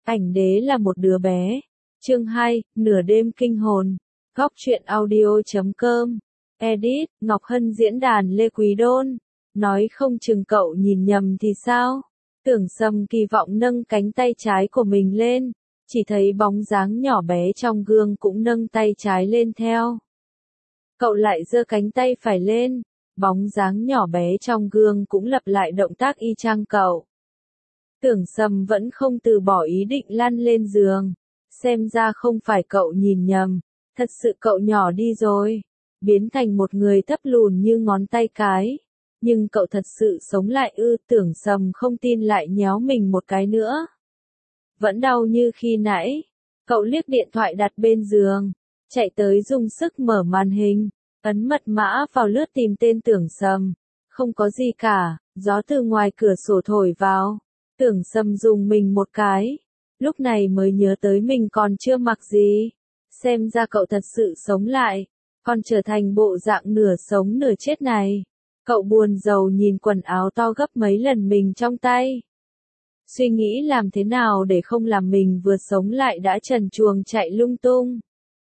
Ảnh đế là một đứa bé. Chương 2, nửa đêm kinh hồn. Góc truyện audio.com. Edit, Ngọc Hân diễn đàn Lê Quý Đôn. Nói không chừng cậu nhìn nhầm thì sao? Tưởng Sâm kỳ vọng nâng cánh tay trái của mình lên. Chỉ thấy bóng dáng nhỏ bé trong gương cũng nâng tay trái lên theo. Cậu lại giơ cánh tay phải lên. Bóng dáng nhỏ bé trong gương cũng lặp lại động tác y chang cậu. Tưởng Sâm vẫn không từ bỏ ý định lăn lên giường. Xem ra không phải cậu nhìn nhầm. Thật sự cậu nhỏ đi rồi. Biến thành một người thấp lùn như ngón tay cái. Nhưng cậu thật sự sống lại ư? Tưởng Sâm không tin, lại nhéo mình một cái nữa. Vẫn đau như khi nãy. Cậu liếc điện thoại đặt bên giường. Chạy tới dùng sức mở màn hình. Ấn mật mã vào lướt tìm tên Tưởng Sâm. Không có gì cả. Gió từ ngoài cửa sổ thổi vào. Tưởng Sâm dùng mình một cái. Lúc này mới nhớ tới mình còn chưa mặc gì. Xem ra cậu thật sự sống lại. Còn trở thành bộ dạng nửa sống nửa chết này. Cậu buồn rầu nhìn quần áo to gấp mấy lần mình trong tay. Suy nghĩ làm thế nào để không làm mình vừa sống lại đã trần truồng chạy lung tung.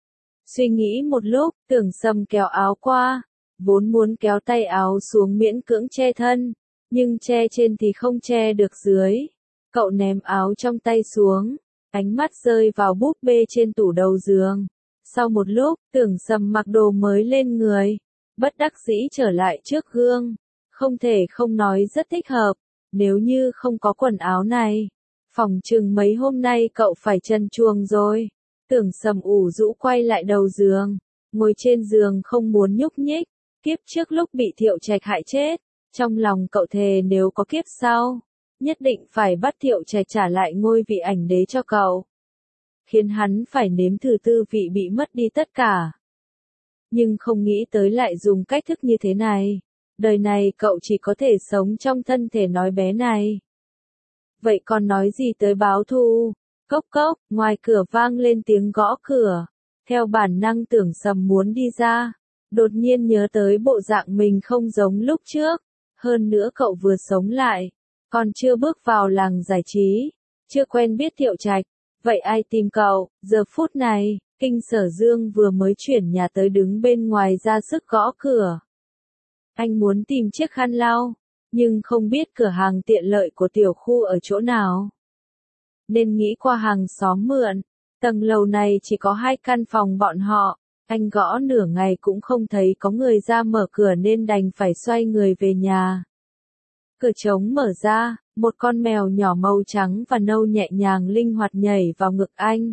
Suy nghĩ một lúc, Tưởng Sâm kéo áo qua. Vốn muốn kéo tay áo xuống miễn cưỡng che thân. Nhưng che trên thì không che được dưới. Cậu ném áo trong tay xuống. Ánh mắt rơi vào búp bê trên tủ đầu giường. Sau một lúc, Tưởng Sâm mặc đồ mới lên người. Bất đắc dĩ trở lại trước gương. Không thể không nói rất thích hợp. Nếu như không có quần áo này, phỏng chừng mấy hôm nay cậu phải trần truồng rồi. Tưởng Sâm ủ rũ quay lại đầu giường. Ngồi trên giường không muốn nhúc nhích. Kiếp trước lúc bị Thiệu Trạch hại chết. Trong lòng cậu thề nếu có kiếp sau, nhất định phải bắt Thiệu Trạch trả lại ngôi vị ảnh đế cho cậu. Khiến hắn phải nếm thử tư vị bị mất đi tất cả. Nhưng không nghĩ tới lại dùng cách thức như thế này. Đời này cậu chỉ có thể sống trong thân thể nói bé này. Vậy còn nói gì tới báo thù? Cốc cốc, ngoài cửa vang lên tiếng gõ cửa. Theo bản năng Tưởng Sâm muốn đi ra. Đột nhiên nhớ tới bộ dạng mình không giống lúc trước. Hơn nữa cậu vừa sống lại. Còn chưa bước vào làng giải trí. Chưa quen biết Thiệu Trạch. Vậy ai tìm cậu? Giờ phút này, Kinh Sở Dương vừa mới chuyển nhà tới đứng bên ngoài ra sức gõ cửa. Anh muốn tìm chiếc khăn lau. Nhưng không biết cửa hàng tiện lợi của tiểu khu ở chỗ nào. Nên nghĩ qua hàng xóm mượn. Tầng lầu này chỉ có 2 căn phòng bọn họ. Anh gõ nửa ngày cũng không thấy có người ra mở cửa nên đành phải xoay người về nhà. Cửa trống mở ra, một con mèo nhỏ màu trắng và nâu nhẹ nhàng linh hoạt nhảy vào ngực anh.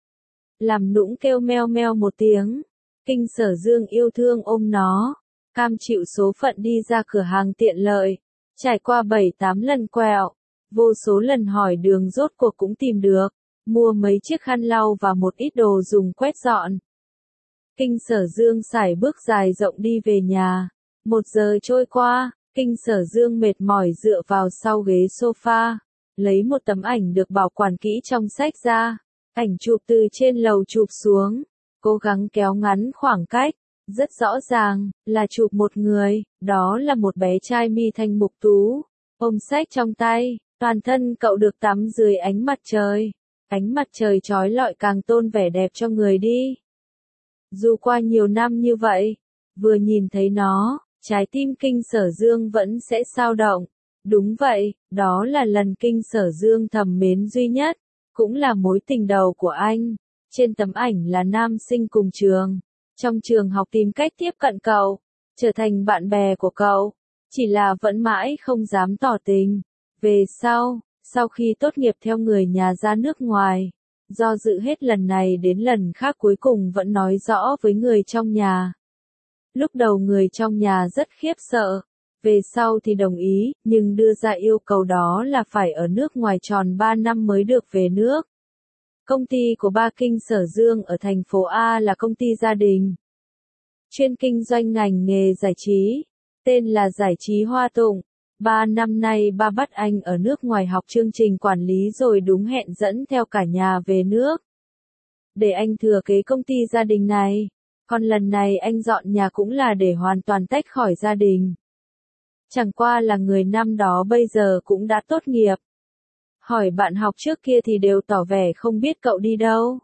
Làm nũng kêu meo meo một tiếng. Kinh Sở Dương yêu thương ôm nó. Cam chịu số phận đi ra cửa hàng tiện lợi. Trải qua 7-8 lần quẹo. Vô số lần hỏi đường rốt cuộc cũng tìm được. Mua mấy chiếc khăn lau và một ít đồ dùng quét dọn. Kinh Sở Dương sải bước dài rộng đi về nhà. 1 giờ trôi qua, Kinh Sở Dương mệt mỏi dựa vào sau ghế sofa. Lấy một tấm ảnh được bảo quản kỹ trong sách ra. Ảnh chụp từ trên lầu chụp xuống. Cố gắng kéo ngắn khoảng cách. Rất rõ ràng, là chụp một người, đó là một bé trai mi thanh mục tú. Ôm sách trong tay, toàn thân cậu được tắm dưới ánh mặt trời. Ánh mặt trời chói lọi càng tôn vẻ đẹp cho người đi. Dù qua nhiều năm như vậy, vừa nhìn thấy nó, trái tim Kinh Sở Dương vẫn sẽ xao động. Đúng vậy, đó là lần Kinh Sở Dương thầm mến duy nhất, cũng là mối tình đầu của anh. Trên tấm ảnh là nam sinh cùng trường. Trong trường học tìm cách tiếp cận cậu, trở thành bạn bè của cậu. Chỉ là vẫn mãi không dám tỏ tình. Về sau khi tốt nghiệp theo người nhà ra nước ngoài, do dự hết lần này đến lần khác cuối cùng vẫn nói rõ với người trong nhà. Lúc đầu người trong nhà rất khiếp sợ, về sau thì đồng ý, nhưng đưa ra yêu cầu đó là phải ở nước ngoài tròn 3 năm mới được về nước. Công ty của ba Kinh Sở Dương ở thành phố A là công ty gia đình. Chuyên kinh doanh ngành nghề giải trí, tên là Giải trí Hoa Tụng. 3 năm nay ba bắt anh ở nước ngoài học chương trình quản lý rồi đúng hẹn dẫn theo cả nhà về nước. Để anh thừa kế công ty gia đình này. Còn lần này anh dọn nhà cũng là để hoàn toàn tách khỏi gia đình. Chẳng qua là người năm đó bây giờ cũng đã tốt nghiệp. Hỏi bạn học trước kia thì đều tỏ vẻ không biết cậu đi đâu.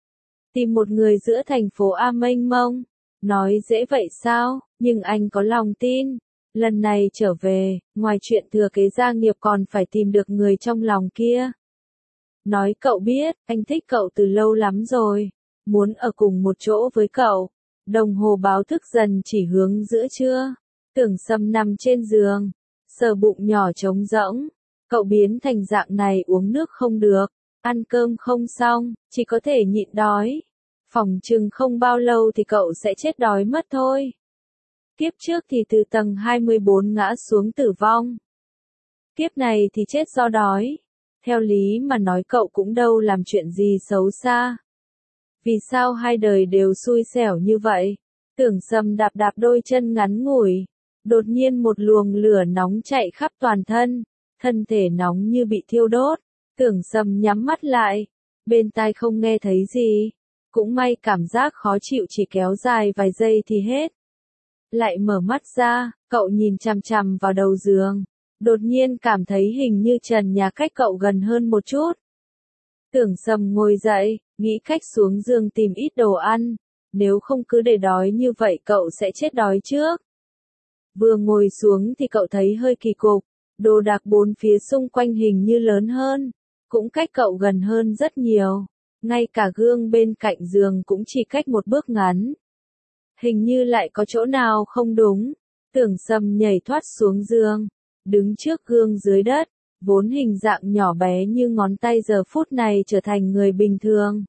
Tìm một người giữa thành phố A mênh mông. Nói dễ vậy sao, nhưng anh có lòng tin. Lần này trở về, ngoài chuyện thừa kế gia nghiệp còn phải tìm được người trong lòng kia. Nói cậu biết, anh thích cậu từ lâu lắm rồi. Muốn ở cùng một chỗ với cậu. Đồng hồ báo thức dần chỉ hướng giữa trưa. Tưởng Sâm nằm trên giường. Sờ bụng nhỏ trống rỗng. Cậu biến thành dạng này uống nước không được. Ăn cơm không xong, chỉ có thể nhịn đói. Phòng chừng không bao lâu thì cậu sẽ chết đói mất thôi. Kiếp trước thì từ tầng 24 ngã xuống tử vong. Kiếp này thì chết do đói. Theo lý mà nói cậu cũng đâu làm chuyện gì xấu xa. Vì sao hai đời đều xui xẻo như vậy? Tưởng Sâm đạp đạp đôi chân ngắn ngủi. Đột nhiên một luồng lửa nóng chạy khắp toàn thân. Thân thể nóng như bị thiêu đốt. Tưởng Sâm nhắm mắt lại. Bên tai không nghe thấy gì. Cũng may cảm giác khó chịu chỉ kéo dài vài giây thì hết. Lại mở mắt ra, cậu nhìn chằm chằm vào đầu giường. Đột nhiên cảm thấy hình như trần nhà cách cậu gần hơn một chút. Tưởng Sâm ngồi dậy, nghĩ cách xuống giường tìm ít đồ ăn. Nếu không cứ để đói như vậy cậu sẽ chết đói trước. Vừa ngồi xuống thì cậu thấy hơi kỳ cục. Đồ đạc bốn phía xung quanh hình như lớn hơn. Cũng cách cậu gần hơn rất nhiều. Ngay cả gương bên cạnh giường cũng chỉ cách một bước ngắn. Hình như lại có chỗ nào không đúng. Tưởng Sâm nhảy thoát xuống giường. Đứng trước gương dưới đất. Vốn hình dạng nhỏ bé như ngón tay giờ phút này trở thành người bình thường.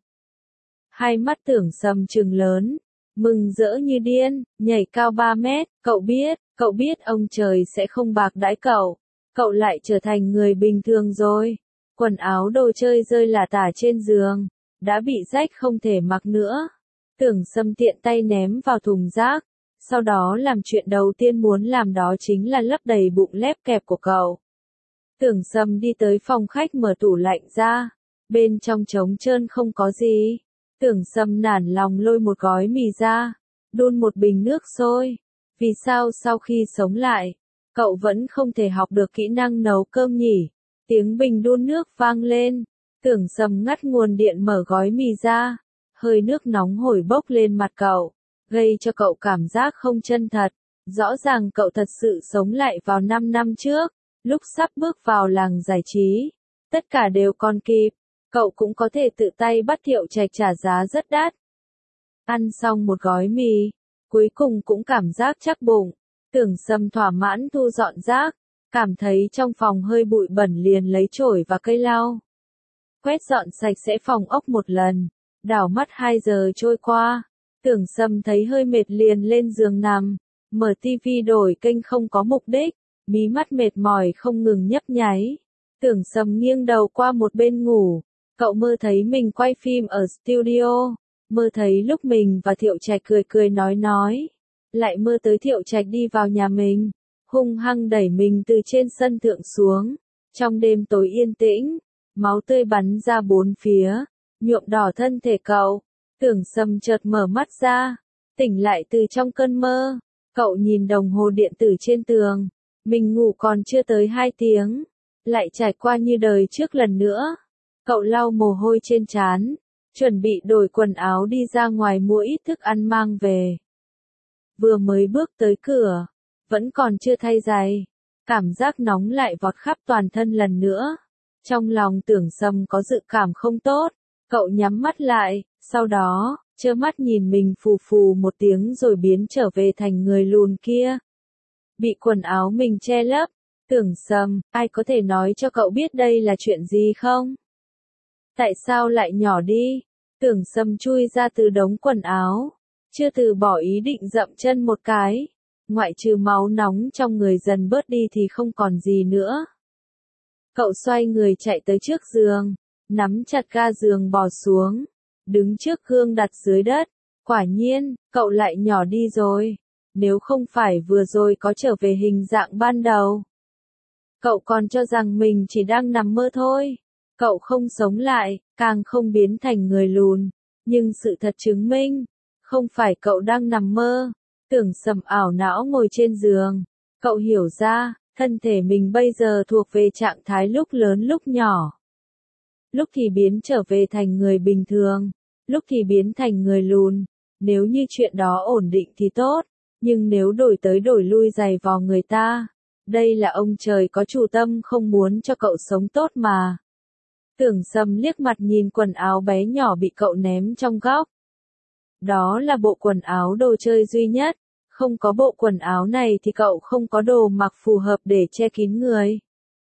Hai mắt Tưởng Sâm trừng lớn. Mừng rỡ như điên, nhảy cao 3 mét. Cậu biết ông trời sẽ không bạc đãi cậu. Cậu lại trở thành người bình thường rồi. Quần áo đồ chơi rơi lả tả trên giường. Đã bị rách không thể mặc nữa. Tưởng Sâm tiện tay ném vào thùng rác. Sau đó làm chuyện đầu tiên muốn làm đó chính là lấp đầy bụng lép kẹp của cậu. Tưởng Sâm đi tới phòng khách mở tủ lạnh ra. Bên trong trống trơn không có gì. Tưởng Sâm nản lòng lôi một gói mì ra. Đun một bình nước sôi. Vì sao sau khi sống lại, cậu vẫn không thể học được kỹ năng nấu cơm nhỉ? Tiếng bình đun nước vang lên. Tưởng Sâm ngắt nguồn điện mở gói mì ra. Hơi nước nóng hổi bốc lên mặt cậu. Gây cho cậu cảm giác không chân thật. Rõ ràng cậu thật sự sống lại vào 5 năm trước. Lúc sắp bước vào làng giải trí. Tất cả đều còn kịp. Cậu cũng có thể tự tay bắt Thiệu Trạch trả giá rất đắt. Ăn xong một gói mì. Cuối cùng cũng cảm giác chắc bụng. Tưởng Sâm thỏa mãn thu dọn rác. Cảm thấy trong phòng hơi bụi bẩn liền lấy chổi và cây lau. Quét dọn sạch sẽ phòng ốc một lần. Đảo mắt 2 giờ trôi qua. Tưởng Sâm thấy hơi mệt liền lên giường nằm. Mở tivi đổi kênh không có mục đích. Mí mắt mệt mỏi không ngừng nhấp nháy. Tưởng Sâm nghiêng đầu qua một bên ngủ. Cậu mơ thấy mình quay phim ở studio. Mơ thấy lúc mình và Thiệu Trạch cười cười nói. Lại mơ tới Thiệu Trạch đi vào nhà mình. Hung hăng đẩy mình từ trên sân thượng xuống. Trong đêm tối yên tĩnh. Máu tươi bắn ra bốn phía. Nhuộm đỏ thân thể cậu. Tưởng Sâm chợt mở mắt ra. Tỉnh lại từ trong cơn mơ. Cậu nhìn đồng hồ điện tử trên tường. Mình ngủ còn chưa tới 2 tiếng. Lại trải qua như đời trước lần nữa. Cậu lau mồ hôi trên trán. Chuẩn bị đổi quần áo đi ra ngoài mua ít thức ăn mang về. Vừa mới bước tới cửa. Vẫn còn chưa thay giày. Cảm giác nóng lại vọt khắp toàn thân lần nữa. Trong lòng Tưởng Sâm có dự cảm không tốt. Cậu nhắm mắt lại. Sau đó, trơ mắt nhìn mình phù phù một tiếng rồi biến trở về thành người lùn kia. Bị quần áo mình che lấp. Tưởng Sâm, ai có thể nói cho cậu biết đây là chuyện gì không? Tại sao lại nhỏ đi? Tưởng Sâm chui ra từ đống quần áo. Chưa từ bỏ ý định dậm chân một cái. Ngoại trừ máu nóng trong người dần bớt đi thì không còn gì nữa. Cậu xoay người chạy tới trước giường. Nắm chặt ga giường bò xuống. Đứng trước gương đặt dưới đất. Quả nhiên, cậu lại nhỏ đi rồi. Nếu không phải vừa rồi có trở về hình dạng ban đầu. Cậu còn cho rằng mình chỉ đang nằm mơ thôi. Cậu không sống lại, càng không biến thành người lùn. Nhưng sự thật chứng minh, không phải cậu đang nằm mơ. Tưởng Sâm ảo não ngồi trên giường. Cậu hiểu ra, thân thể mình bây giờ thuộc về trạng thái lúc lớn lúc nhỏ. lúc thì biến trở về thành người bình thường, lúc thì biến thành người lùn. Nếu như chuyện đó ổn định thì tốt, nhưng nếu đổi tới đổi lui giày vò người ta, đây là ông trời có chủ tâm không muốn cho cậu sống tốt mà. Tưởng Sâm liếc mặt nhìn quần áo bé nhỏ bị cậu ném trong góc. Đó là bộ quần áo đồ chơi duy nhất, không có bộ quần áo này thì cậu không có đồ mặc phù hợp để che kín người.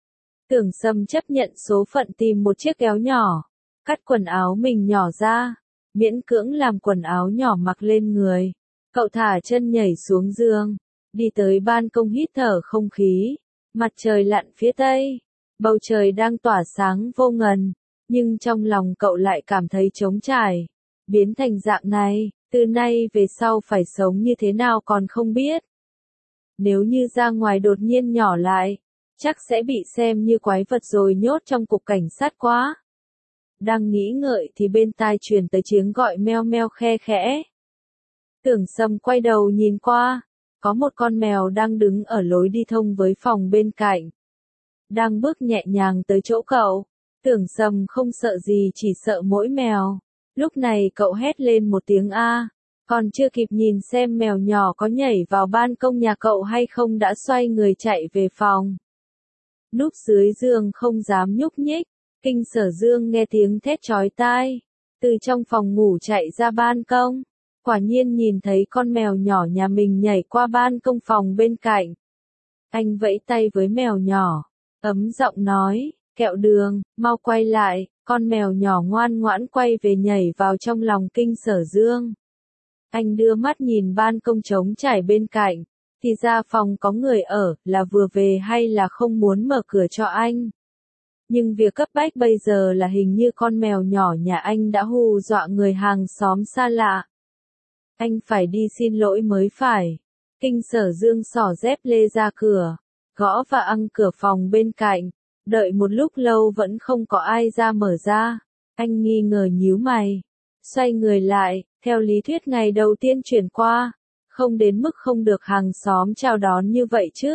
Tưởng Sâm chấp nhận số phận tìm một chiếc kéo nhỏ, cắt quần áo mình nhỏ ra, miễn cưỡng làm quần áo nhỏ mặc lên người. Cậu thả chân nhảy xuống giường, đi tới ban công hít thở không khí. Mặt trời lặn phía tây, bầu trời đang tỏa sáng vô ngần, nhưng trong lòng cậu lại cảm thấy trống trải. Biến thành dạng này, từ nay về sau phải sống như thế nào còn không biết. Nếu như ra ngoài đột nhiên nhỏ lại, chắc sẽ bị xem như quái vật rồi nhốt trong cục cảnh sát quá. Đang nghĩ ngợi thì bên tai truyền tới tiếng gọi meo meo khe khẽ. Tưởng Sâm quay đầu nhìn qua, có một con mèo đang đứng ở lối đi thông với phòng bên cạnh. Đang bước nhẹ nhàng tới chỗ cậu. Tưởng Sâm không sợ gì, chỉ sợ mỗi mèo. Lúc này cậu hét lên một tiếng a, còn chưa kịp nhìn xem mèo nhỏ có nhảy vào ban công nhà cậu hay không đã xoay người chạy về phòng. Núp dưới giường không dám nhúc nhích, Kinh Sở Dương nghe tiếng thét chói tai, từ trong phòng ngủ chạy ra ban công, quả nhiên nhìn thấy con mèo nhỏ nhà mình nhảy qua ban công phòng bên cạnh. Anh vẫy tay với mèo nhỏ, ấm giọng nói, Kẹo Đường, mau quay lại. Con mèo nhỏ ngoan ngoãn quay về nhảy vào trong lòng Kinh Sở Dương. Anh đưa mắt nhìn ban công trống trải bên cạnh, thì ra phòng có người ở, là vừa về hay là không muốn mở cửa cho anh. Nhưng việc cấp bách bây giờ là hình như con mèo nhỏ nhà anh đã hù dọa người hàng xóm xa lạ. Anh phải đi xin lỗi mới phải. Kinh Sở Dương xỏ dép lê ra cửa, gõ và ăng cửa phòng bên cạnh. Đợi một lúc lâu vẫn không có ai ra mở ra. Anh nghi ngờ nhíu mày. Xoay người lại, theo lý thuyết ngày đầu tiên chuyển qua, không đến mức không được hàng xóm chào đón như vậy chứ.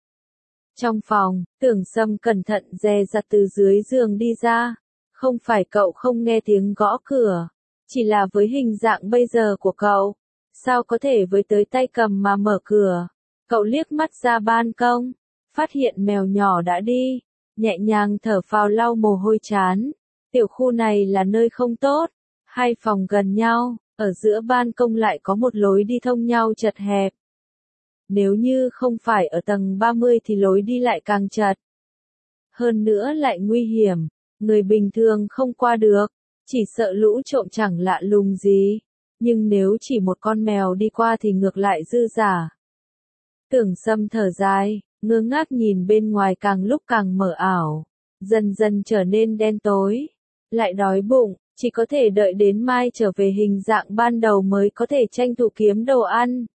Trong phòng, Tưởng Sâm cẩn thận dè dặt từ dưới giường đi ra. Không phải cậu không nghe tiếng gõ cửa, chỉ là với hình dạng bây giờ của cậu, sao có thể với tới tay cầm mà mở cửa. Cậu liếc mắt ra ban công, phát hiện mèo nhỏ đã đi. Nhẹ nhàng thở phào lau mồ hôi trán. Tiểu khu này là nơi không tốt. Hai phòng gần nhau, ở giữa ban công lại có một lối đi thông nhau chật hẹp. Nếu như không phải ở tầng 30 thì lối đi lại càng chật. Hơn nữa lại nguy hiểm, người bình thường không qua được, chỉ sợ lũ trộm chẳng lạ lùng gì. Nhưng nếu chỉ một con mèo đi qua thì ngược lại dư giả. Tưởng Sâm thở dài, ngơ ngác nhìn bên ngoài càng lúc càng mờ ảo, dần dần trở nên đen tối, lại đói bụng, chỉ có thể đợi đến mai trở về hình dạng ban đầu mới có thể tranh thủ kiếm đồ ăn.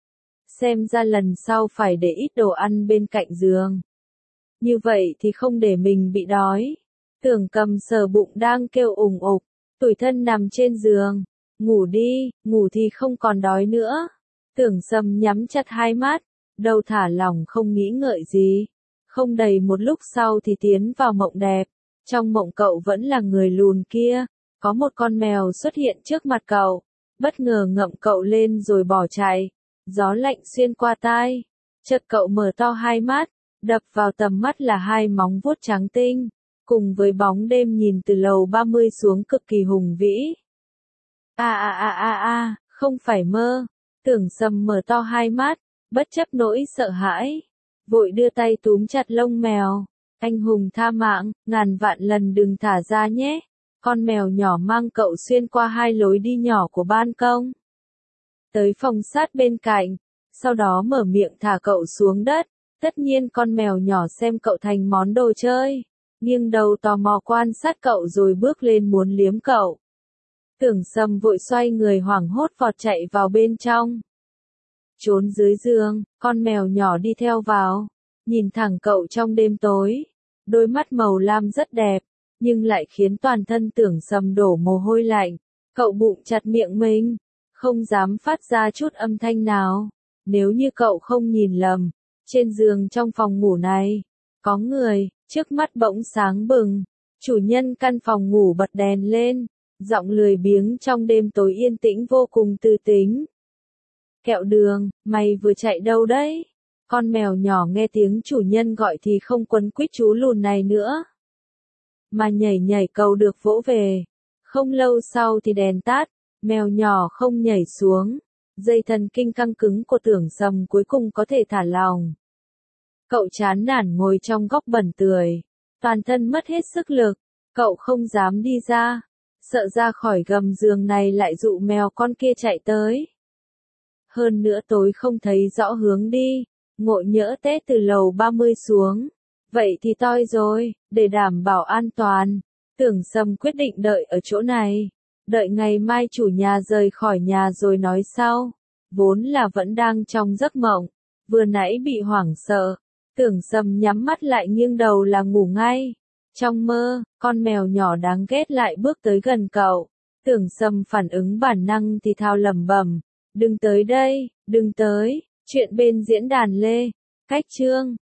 Xem ra lần sau phải để ít đồ ăn bên cạnh giường. Như vậy thì không để mình bị đói. Tưởng Cầm sờ bụng đang kêu ủng ục, tủi thân nằm trên giường, ngủ đi, ngủ thì không còn đói nữa. Tưởng Sâm nhắm chặt hai mắt. Đầu thả lỏng không nghĩ ngợi gì. Không đầy một lúc sau thì tiến vào mộng đẹp. Trong mộng cậu vẫn là người lùn kia. Có một con mèo xuất hiện trước mặt cậu. Bất ngờ ngậm cậu lên rồi bỏ chạy. Gió lạnh xuyên qua tai. Chợt cậu mở to hai mắt. Đập vào tầm mắt là hai móng vuốt trắng tinh. Cùng với bóng đêm nhìn từ lầu 30 xuống cực kỳ hùng vĩ. Không phải mơ. Tưởng Sâm mở to hai mắt. Bất chấp nỗi sợ hãi, vội đưa tay túm chặt lông mèo. Anh hùng tha mạng, ngàn vạn lần đừng thả ra nhé. Con mèo nhỏ mang cậu xuyên qua hai lối đi nhỏ của ban công. Tới phòng sát bên cạnh, sau đó mở miệng thả cậu xuống đất. Tất nhiên con mèo nhỏ xem cậu thành món đồ chơi, nghiêng đầu tò mò quan sát cậu rồi bước lên muốn liếm cậu. Tưởng Sâm vội xoay người hoảng hốt vọt chạy vào bên trong. Trốn dưới giường, con mèo nhỏ đi theo vào, nhìn thẳng cậu trong đêm tối. Đôi mắt màu lam rất đẹp, nhưng lại khiến toàn thân Tưởng Sâm đổ mồ hôi lạnh. Cậu bụng chặt miệng mình, không dám phát ra chút âm thanh nào. Nếu như cậu không nhìn lầm, trên giường trong phòng ngủ này, có người, trước mắt bỗng sáng bừng. Chủ nhân căn phòng ngủ bật đèn lên, giọng lười biếng trong đêm tối yên tĩnh vô cùng tư tính. Kẹo đường, mày vừa chạy đâu đấy? Con mèo nhỏ nghe tiếng chủ nhân gọi thì không quấn quýt chú lùn này nữa, mà nhảy nhảy cầu được vỗ về. Không lâu sau thì đèn tắt, mèo nhỏ không nhảy xuống. Dây thần kinh căng cứng của Tưởng Sầm cuối cùng có thể thả lỏng. Cậu chán nản ngồi trong góc bẩn tưởi, toàn thân mất hết sức lực. Cậu không dám đi ra, sợ ra khỏi gầm giường này lại dụ mèo con kia chạy tới. Hơn nữa tối không thấy rõ hướng đi, ngộ nhỡ té từ lầu 30 xuống. Vậy thì toi rồi, để đảm bảo an toàn. Tưởng Sầm quyết định đợi ở chỗ này. Đợi ngày mai chủ nhà rời khỏi nhà rồi nói sau. Vốn là vẫn đang trong giấc mộng, vừa nãy bị hoảng sợ. Tưởng Sầm nhắm mắt lại nghiêng đầu là ngủ ngay. Trong mơ, con mèo nhỏ đáng ghét lại bước tới gần cậu. Tưởng Sầm phản ứng bản năng thì thào lẩm bẩm. Đừng tới đây, đừng tới. Chuyện bên diễn đàn Lê. Cách chương